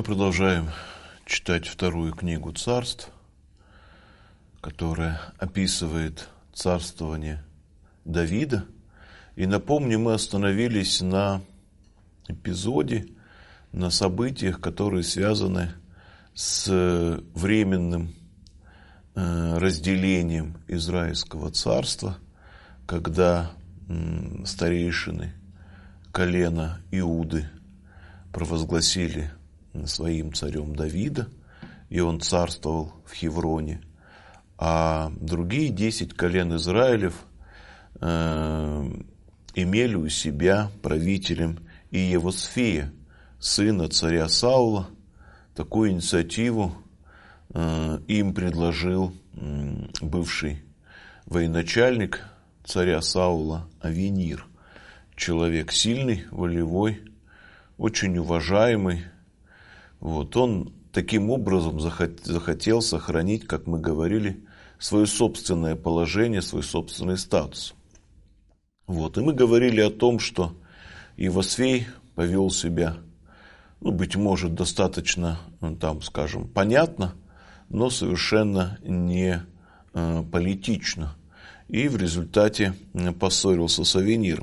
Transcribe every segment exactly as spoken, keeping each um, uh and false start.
Продолжаем читать вторую книгу Царств, которая описывает царствование Давида. И напомню, мы остановились на эпизоде, на событиях, которые связаны с временным разделением Израильского царства, когда старейшины колена Иуды провозгласили своим царем Давида, и он царствовал в Хевроне, а другие десять колен Израилев э, имели у себя правителем Иевосфея, сына царя Саула. Такую инициативу э, им предложил э, бывший военачальник царя Саула Авенир, человек сильный, волевой, очень уважаемый. Вот, он таким образом захотел сохранить, как мы говорили, свое собственное положение, свой собственный статус. Вот, и мы говорили о том, что Иевосфей повел себя, ну, быть может, достаточно, там, скажем, понятно, но совершенно не э, политично. И в результате поссорился с Авениром.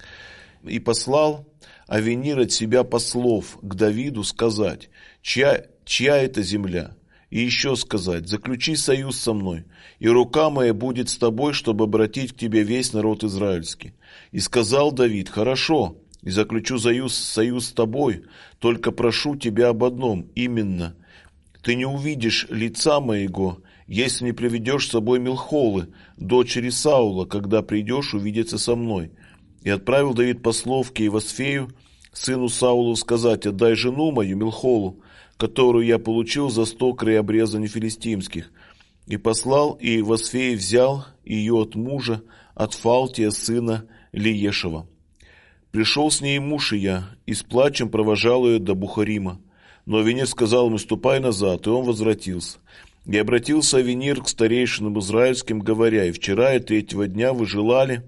И послал Авенир от себя послов к Давиду сказать, чья, чья это земля, и еще сказать, заключи союз со мной, и рука моя будет с тобой, чтобы обратить к тебе весь народ израильский. И сказал Давид, хорошо, и заключу союз, союз с тобой, только прошу тебя об одном, именно, ты не увидишь лица моего, если не приведешь с собой Милхолы, дочери Саула, когда придешь увидеться со мной. И отправил Давид послов к Иевосфею, сыну Саулу, сказать, отдай жену мою Милхолу, которую я получил за сто краеобрезаний филистимских. И послал, и Иевосфей взял ее от мужа, от Фалтия, сына Лиешева. Пришел с ней муж Ия, и с плачем провожал ее до Бухарима. Но Авенир сказал ему, ступай назад, и он возвратился. И обратился Авенир к старейшинам израильским, говоря, и вчера и третьего дня вы желали,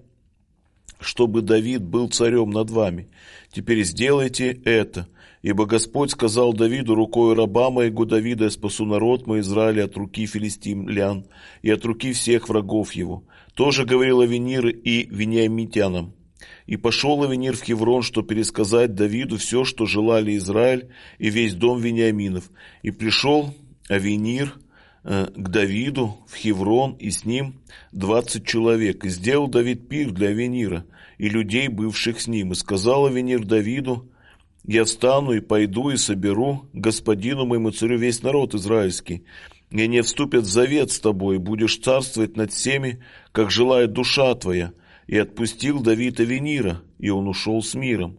чтобы Давид был царем над вами. Теперь сделайте это, ибо Господь сказал Давиду, рукой раба моего Давида я спасу народ мой Израиля от руки филистимлян и от руки всех врагов его. Тоже говорил Авенир и вениамитянам. И пошел Авенир в Хеврон, чтобы пересказать Давиду все, что желали Израиль и весь дом Вениаминов. И пришел Авенир к Давиду в Хеврон, и с ним двадцать человек. И сделал Давид пир для Авенира и людей, бывших с ним. И сказал Авенир Давиду, я встану и пойду и соберу господину моему царю весь народ израильский, и они вступят в завет с тобой, и будешь царствовать над всеми, как желает душа твоя. И отпустил Давид Авенира, и он ушел с миром.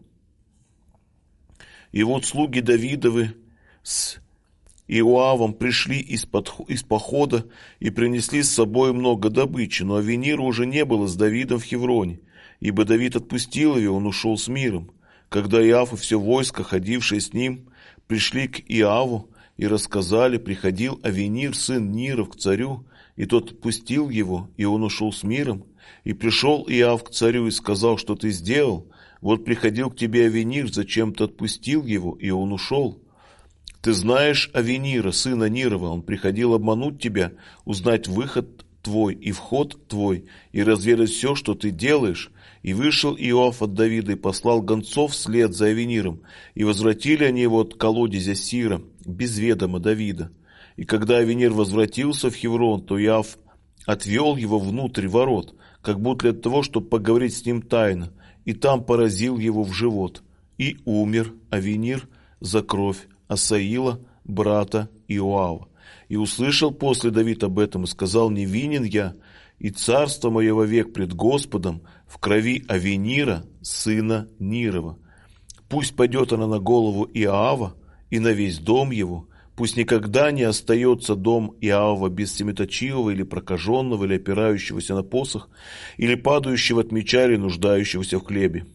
И вот слуги Давидовы с Иоавом пришли из-под, из похода и принесли с собой много добычи, но Авенира уже не было с Давидом в Хевроне, ибо Давид отпустил его, он ушел с миром. Когда Иоав и все войско, ходившее с ним, пришли к Иоаву и рассказали, приходил Авенир, сын Ниров, к царю, и тот отпустил его, и он ушел с миром. И пришел Иоав к царю и сказал, что ты сделал? Вот приходил к тебе Авенир, зачем ты отпустил его, и он ушел? Ты знаешь Авенира, сына Нирова, он приходил обмануть тебя, узнать выход твой и вход твой, и разведать все, что ты делаешь. И вышел Иоав от Давида и послал гонцов вслед за Авениром, и возвратили они его от колодезя Сира, без ведома Давида. И когда Авенир возвратился в Хеврон, то Иоав отвел его внутрь ворот, как будто для того, чтобы поговорить с ним тайно, и там поразил его в живот. И умер Авенир за кровь Асаила, брата Иоава. И услышал после Давид об этом и сказал, невинен я, и царство мое вовек пред Господом в крови Авенира, сына Нирова. Пусть пойдет она на голову Иоава и на весь дом его, пусть никогда не остается дом Иоава без семиточивого или прокаженного, или опирающегося на посох, или падающего от меча, или нуждающегося в хлебе.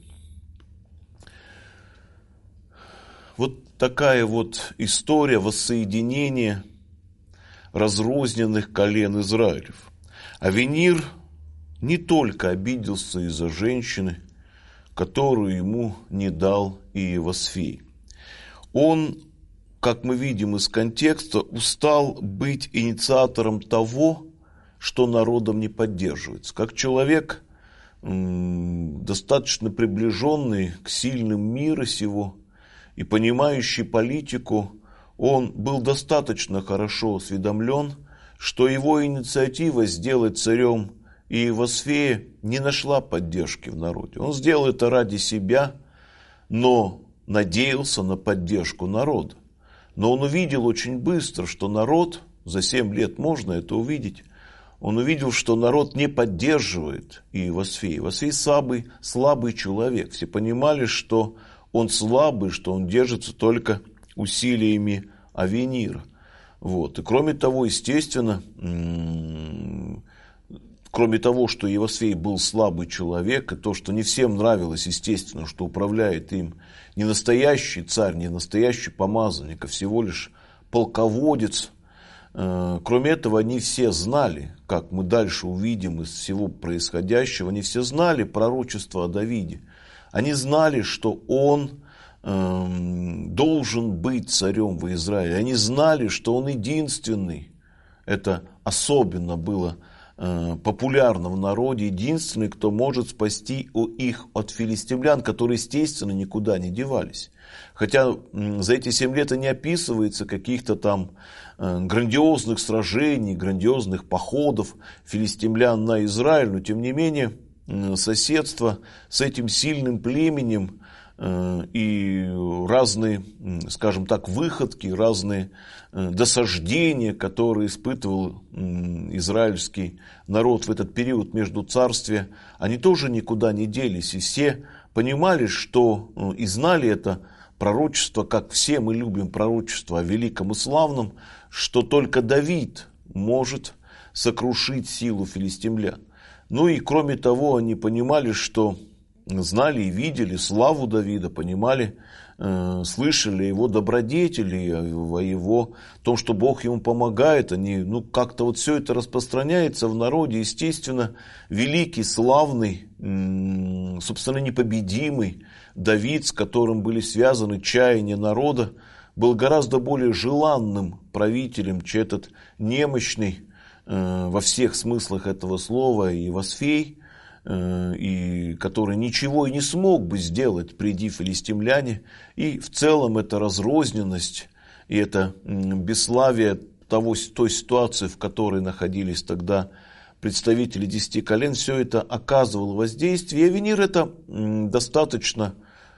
Вот такая вот история воссоединения разрозненных колен Израилев. Авенир не только обиделся из-за женщины, которую ему не дал Иевосфей. Он как мы видим из контекста, устал быть инициатором того, что народом не поддерживается. Как человек, достаточно приближенный к сильным мира сего и понимающий политику, он был достаточно хорошо осведомлен, что его инициатива сделать царем Иовасфея не нашла поддержки в народе. Он сделал это ради себя, но надеялся на поддержку народа. Но он увидел очень быстро, что народ, за семь лет можно это увидеть, он увидел, что народ не поддерживает Иовасфея. Иовасфей слабый, слабый человек. Все понимали, что он слабый, что он держится только усилиями Авенира. Вот. И кроме того, естественно, кроме того, что Иовасфей был слабый человек, и то, что не всем нравилось, естественно, что управляет им не настоящий царь, не настоящий помазанник, а всего лишь полководец. Кроме этого, они все знали, как мы дальше увидим из всего происходящего, они все знали пророчество о Давиде. Они знали, что он э, должен быть царем в Израиле. Они знали, что он единственный. Это особенно было э, популярно в народе. Единственный, кто может спасти их от филистимлян, которые, естественно, никуда не девались. Хотя за эти семь лет и не описывается каких-то там грандиозных сражений, грандиозных походов филистимлян на Израиль, но тем не менее соседство с этим сильным племенем и разные, скажем так, выходки, разные досаждения, которые испытывал израильский народ в этот период между царствия, они тоже никуда не делись, и все понимали, что и знали это пророчество, как все мы любим пророчество о великом и славном, что только Давид может сокрушить силу филистимлян. Ну и кроме того, они понимали, что знали и видели славу Давида, понимали, э, слышали его добродетели, о его о том, что Бог ему помогает. Они, ну, как-то вот все это распространяется в народе. Естественно, великий, славный, э, собственно, непобедимый Давид, с которым были связаны чаяния народа, был гораздо более желанным правителем, чем этот немощный э, во всех смыслах этого слова Иовасфей, э, и который ничего и не смог бы сделать, приди филистимляне. И в целом эта разрозненность и это бесславие того, той ситуации, в которой находились тогда представители десяти колен, все это оказывало воздействие. И Авенир это достаточно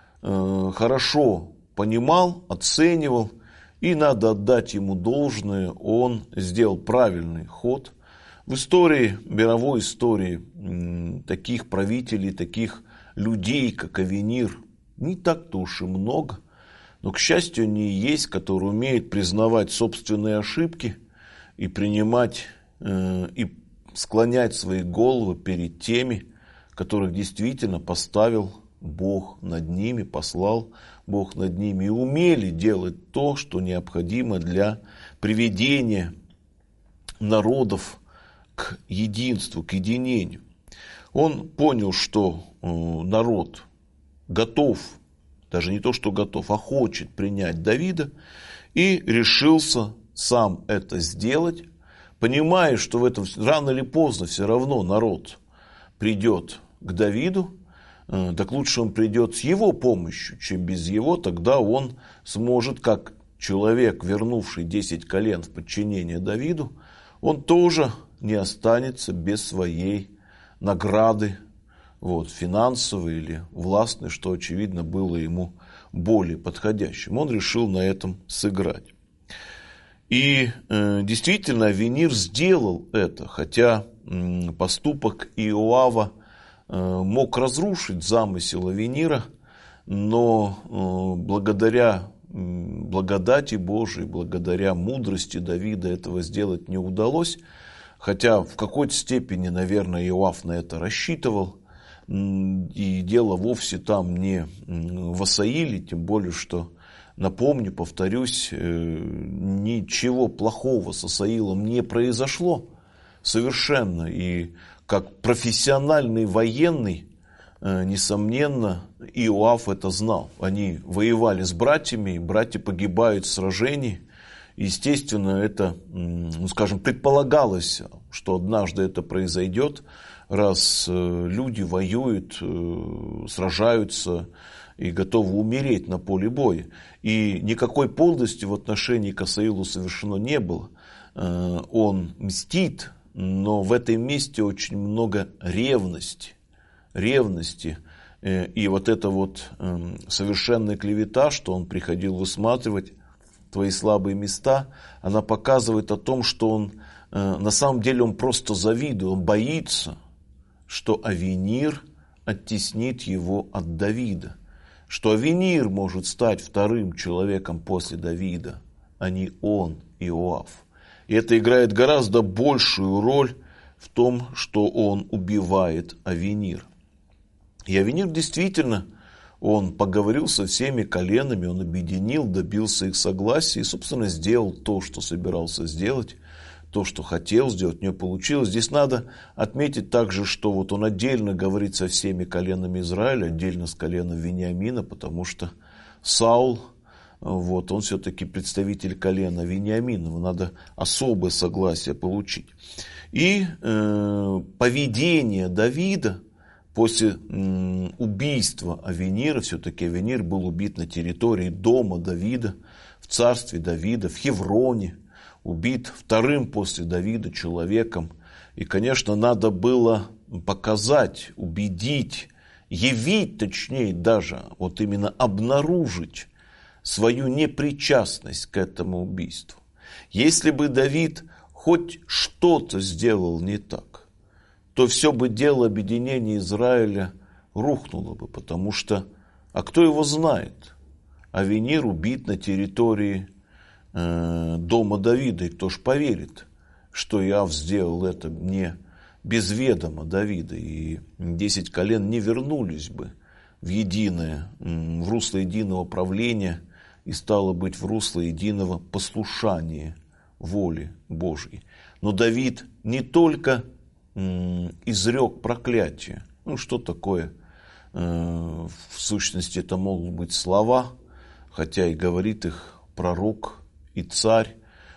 э, хорошо понимал, оценивал, и надо отдать ему должное, он сделал правильный ход. В истории, мировой истории, таких правителей, таких людей, как Авенир, не так-то уж и много, но, к счастью, они есть, которые умеют признавать собственные ошибки и принимать, э, и склонять свои головы перед теми, которых действительно поставил Бог над ними, послал Бог над ними, и умели делать то, что необходимо для приведения народов к единству, к единению. Он понял, что народ готов, даже не то, что готов, а хочет принять Давида, и решился сам это сделать, понимая, что в этом рано или поздно все равно народ придет к Давиду. Так лучше он придет с его помощью, чем без его, тогда он сможет, как человек, вернувший десять колен в подчинение Давиду, он тоже не останется без своей награды, вот, финансовой или властной, что, очевидно, было ему более подходящим. Он решил на этом сыграть. И э, действительно, Авенир сделал это, хотя э, поступок Иоава мог разрушить замысел Авенира, но благодаря благодати Божией, благодаря мудрости Давида этого сделать не удалось, хотя в какой-то степени, наверное, Иоав на это рассчитывал, и дело вовсе там не в Асаиле, тем более, что, напомню, повторюсь, ничего плохого с Асаилом не произошло совершенно, и как профессиональный военный, несомненно, Иоав это знал. Они воевали с братьями, братья погибают в сражении. Естественно, это, ну, скажем, предполагалось, что однажды это произойдет, раз люди воюют, сражаются и готовы умереть на поле боя. И никакой подлости в отношении к Асаилу совершено не было. Он мстит, но в этом месте очень много ревности. Ревности. И вот эта вот совершенная клевета, что он приходил высматривать твои слабые места, она показывает о том, что он, на самом деле он просто завидует, он боится, что Авенир оттеснит его от Давида, что Авенир может стать вторым человеком после Давида, а не он, Иоав. И это играет гораздо большую роль в том, что он убивает Авенир. И Авенир действительно, он поговорил со всеми коленами, он объединил, добился их согласия и, собственно, сделал то, что собирался сделать, то, что хотел сделать, не получилось. Здесь надо отметить также, что вот он отдельно говорит со всеми коленами Израиля, отдельно с коленом Вениамина, потому что Саул, вот, он все-таки представитель колена Вениаминова, надо особое согласие получить. И э, поведение Давида после м, убийства Авенира, все-таки Авенир был убит на территории дома Давида, в царстве Давида, в Хевроне, убит вторым после Давида человеком. И, конечно, надо было показать, убедить, явить, точнее даже, вот именно обнаружить свою непричастность к этому убийству. Если бы Давид хоть что-то сделал не так, то все бы дело объединения Израиля рухнуло бы, потому что, а кто его знает? Авенир убит на территории э, дома Давида, и кто ж поверит, что Иоав сделал это не без ведома Давида, и десять колен не вернулись бы в единое, в русло единого правления, и стало быть в русло единого послушания воли Божьей. Но Давид не только изрек проклятие. Ну, что такое? В сущности, это могут быть слова, хотя и говорит их пророк и царь.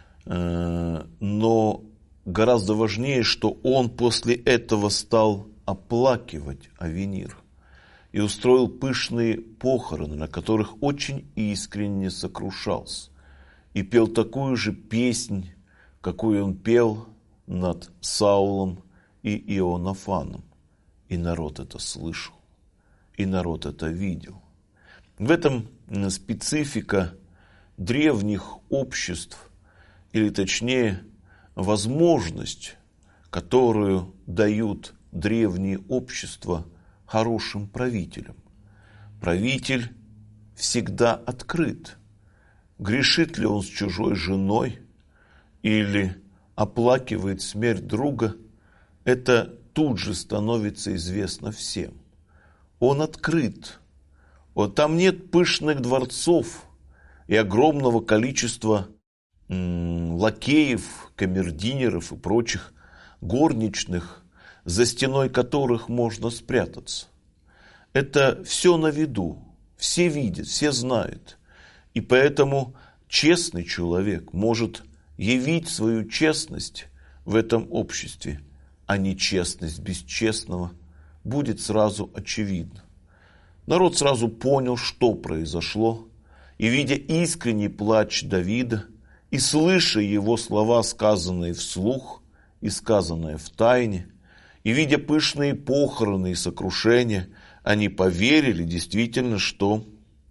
Но гораздо важнее, что он после этого стал оплакивать Авенир и устроил пышные похороны, на которых очень искренне сокрушался. И пел такую же песнь, какую он пел над Саулом и Ионафаном. И народ это слышал, и народ это видел. В этом специфика древних обществ, или точнее возможность, которую дают древние общества хорошим правителям. Правитель всегда открыт. Грешит ли он с чужой женой или оплакивает смерть друга, это тут же становится известно всем. Он открыт. Вот там нет пышных дворцов и огромного количества м, лакеев, камердинеров и прочих горничных, за стеной которых можно спрятаться. Это все на виду, все видят, все знают. И поэтому честный человек может явить свою честность в этом обществе, а нечестность бесчестного будет сразу очевидна. Народ сразу понял, что произошло, и, видя искренний плач Давида, и слыша его слова, сказанные вслух и сказанные в тайне, и видя пышные похороны и сокрушения, они поверили действительно, что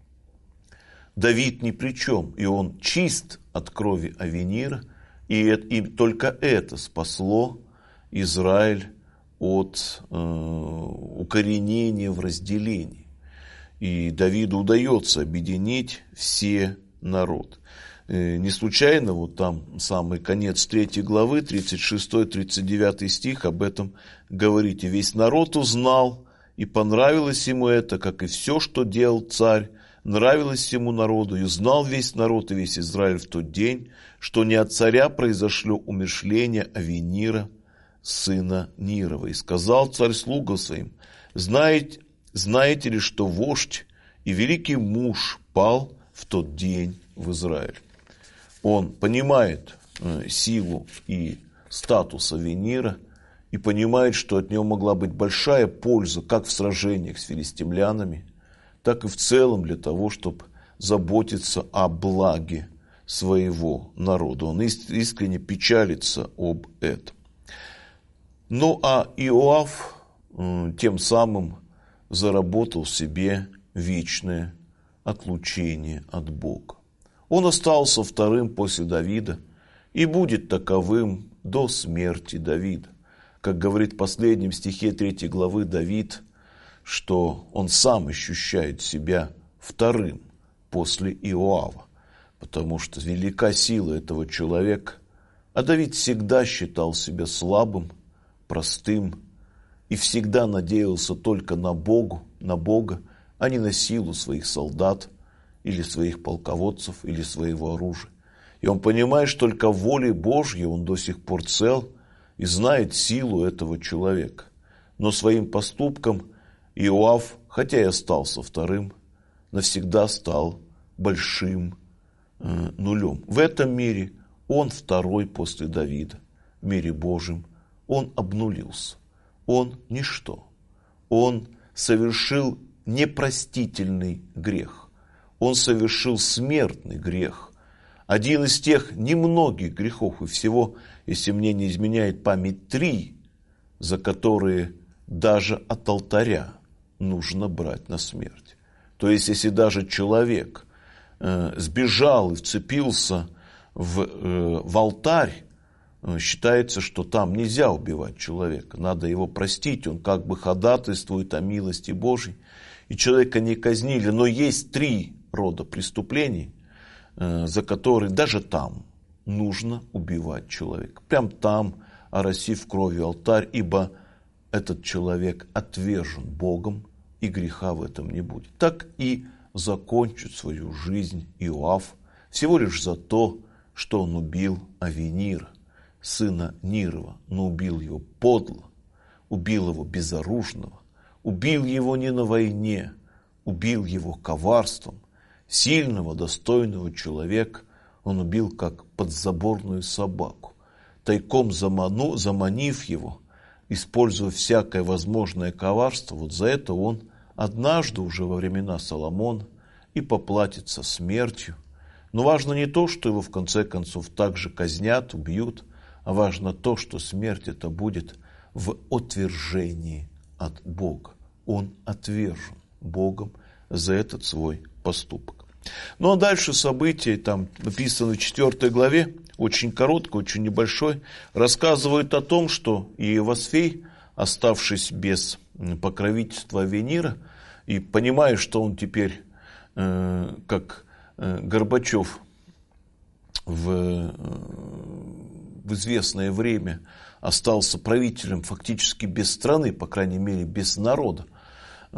Давид ни при чем, и он чист от крови Авенира, и, и только это спасло Израиль от э, укоренения в разделении. И Давиду удается объединить все народ. Э, не случайно, вот там самый конец третьей главы, тридцать шестой тридцать девятый стих об этом говорит. И весь народ узнал, и понравилось ему это, как и все, что делал царь, нравилось ему народу, и узнал весь народ и весь Израиль в тот день, что не от царя произошло умершление Авенира, сына Нирова. И сказал царь слугам своим: знаете, знаете ли, что вождь и великий муж пал в тот день в Израиле? Он понимает э, силу и статус Авенира и понимает, что от него могла быть большая польза как в сражениях с филистимлянами, так и в целом для того, чтобы заботиться о благе своего народа. Он искренне печалится об этом. Ну а Иоав э, тем самым заработал себе вечное отлучение от Бога. Он остался вторым после Давида и будет таковым до смерти Давида. Как говорит в последнем стихе третьей главы Давид, что он сам ощущает себя вторым после Иоава, потому что велика сила этого человека, а Давид всегда считал себя слабым, простым и всегда надеялся только на Богу, на Бога, а не на силу своих солдат или своих полководцев или своего оружия. И он понимает, что только волей Божьей он до сих пор цел и знает силу этого человека. Но своим поступком Иоав, хотя и остался вторым, навсегда стал большим э, нулем. В этом мире он второй после Давида. В мире Божьем он обнулился. Он ничто. Он совершил непростительный грех. Он совершил смертный грех. Один из тех немногих грехов, и всего, если мне не изменяет память, три, за которые даже от алтаря нужно брать на смерть. То есть, если даже человек э, сбежал и вцепился в, э, в алтарь, э, считается, что там нельзя убивать человека. Надо его простить, он как бы ходатайствует о милости Божьей. И человека не казнили, но есть три рода преступлений, э, за которые даже там нужно убивать человека. Прям там, оросив кровью алтарь, ибо этот человек отвержен Богом, и греха в этом не будет. Так и закончит свою жизнь Иоав всего лишь за то, что он убил Авенира, сына Нирова, но убил его подло, убил его безоружного, убил его не на войне, убил его коварством. Сильного, достойного человека он убил как подзаборную собаку, тайком заману, заманив его, используя всякое возможное коварство. Вот за это он однажды уже во времена Соломона и поплатится смертью. Но важно не то, что его в конце концов также казнят, убьют, а важно то, что смерть это будет в отвержении от Бога. Он отвержен Богом за этот свой поступок. Ну а дальше события, там написано в четвёртой главе, очень короткой, очень небольшой, рассказывают о том, что Иеосфей, оставшись без покровительства Авенира, и понимая, что он теперь, э, как э, Горбачев в, э, в известное время остался правителем фактически без страны, по крайней мере без народа, э,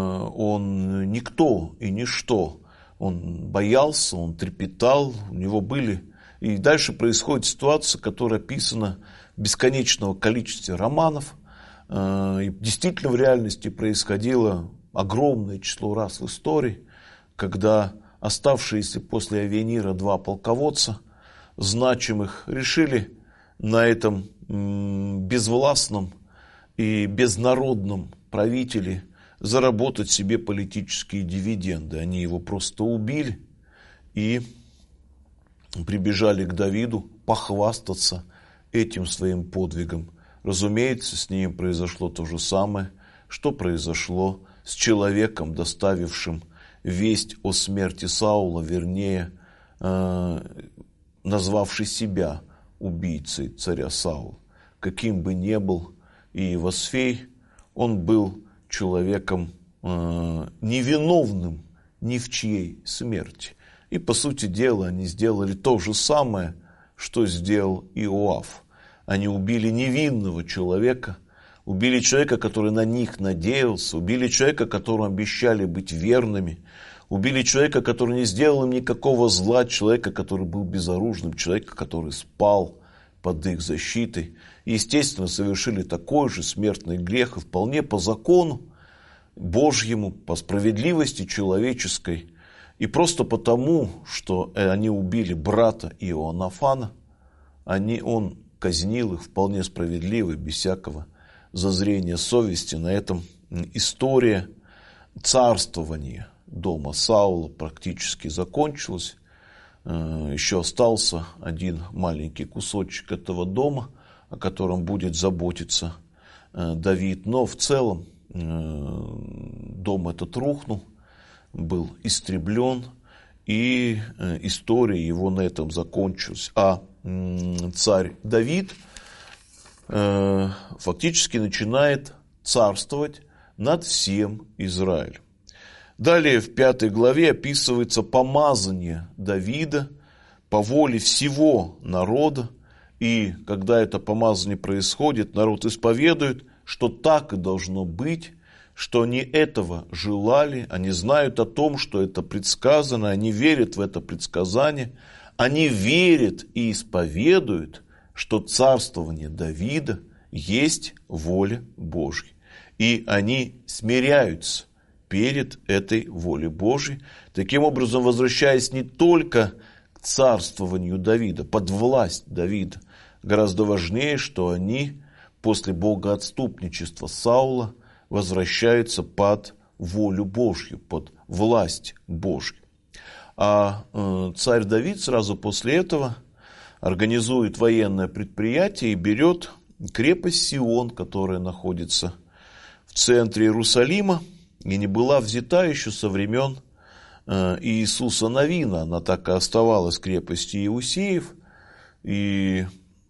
он никто и ничто, он боялся, он трепетал, у него были... И дальше происходит ситуация, которая описана в бесконечном количестве романов. И действительно в реальности происходило огромное число раз в истории, когда оставшиеся после Авенира два полководца значимых решили на этом безвластном и безнародном правителе заработать себе политические дивиденды. Они его просто убили и прибежали к Давиду похвастаться этим своим подвигом. Разумеется, с ним произошло то же самое, что произошло с человеком, доставившим весть о смерти Саула, вернее, э, назвавший себя убийцей царя Саула. Каким бы ни был Иеосфей, он был человеком э, невиновным ни в чьей смерти. И, по сути дела, они сделали то же самое, что сделал Иоав. Они убили невинного человека, убили человека, который на них надеялся, убили человека, которому обещали быть верными, убили человека, который не сделал им никакого зла, человека, который был безоружным, человека, который спал под их защитой. И, естественно, совершили такой же смертный грех, и вполне по закону Божьему, по справедливости человеческой. И просто потому, что они убили брата Иоаннафана, они, он казнил их вполне справедливо, без всякого зазрения совести. На этом история царствования дома Саула практически закончилась. Еще остался один маленький кусочек этого дома, о котором будет заботиться Давид. Но в целом дом этот рухнул, был истреблен, и история его на этом закончилась. А царь Давид фактически начинает царствовать над всем Израилем. Далее в пятой главе описывается помазание Давида по воле всего народа. И когда это помазание происходит, народ исповедует, что так и должно быть, что они этого желали, они знают о том, что это предсказано, они верят в это предсказание, они верят и исповедуют, что царствование Давида есть воля Божья. И они смиряются перед этой волей Божьей, таким образом возвращаясь не только к царствованию Давида, под власть Давида. Гораздо важнее, что они после богоотступничества Саула возвращаются под волю Божью, под власть Божью. А э, царь Давид сразу после этого организует военное предприятие и берет крепость Сион, которая находится в центре Иерусалима и не была взята еще со времен э, Иисуса Навина. Она так и оставалась крепостью Иусеев. И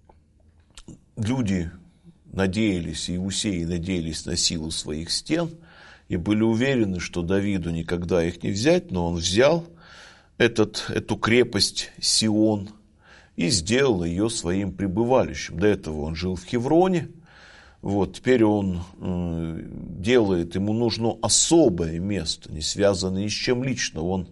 люди надеялись, иусеи надеялись на силу своих стен и были уверены, что Давиду никогда их не взять, но он взял этот, эту крепость Сион и сделал ее своим пребывалищем. До этого он жил в Хевроне, вот, теперь он э, делает, ему нужно особое место, не связанное ни с чем лично, он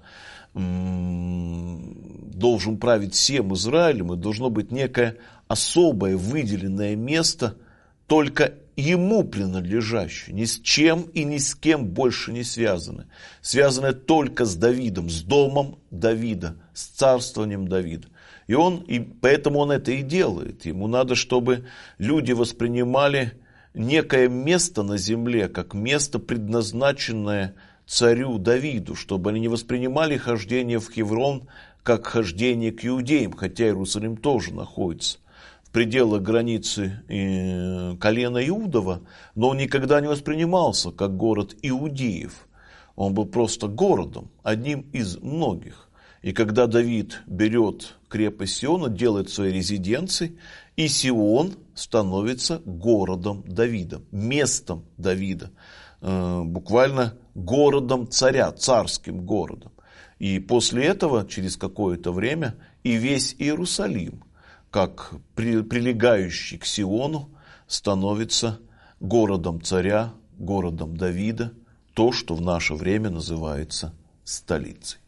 э, должен править всем Израилем, и должно быть некое особое выделенное место, только ему принадлежащее, ни с чем и ни с кем больше не связано. Связано только с Давидом, с домом Давида, с царствованием Давида. И он, и поэтому он это и делает. Ему надо, чтобы люди воспринимали некое место на земле, как место, предназначенное царю Давиду, чтобы они не воспринимали хождение в Хеврон как хождение к иудеям, хотя Иерусалим тоже находится в пределах границы колена Иудова, но он никогда не воспринимался как город иудеев. Он был просто городом, одним из многих. И когда Давид берет крепость Сиона, делает своей резиденцией, и Сион становится городом Давида, местом Давида, буквально городом царя, царским городом. И после этого, через какое-то время, и весь Иерусалим, как прилегающий к Сиону, становится городом царя, городом Давида, то, что в наше время называется столицей.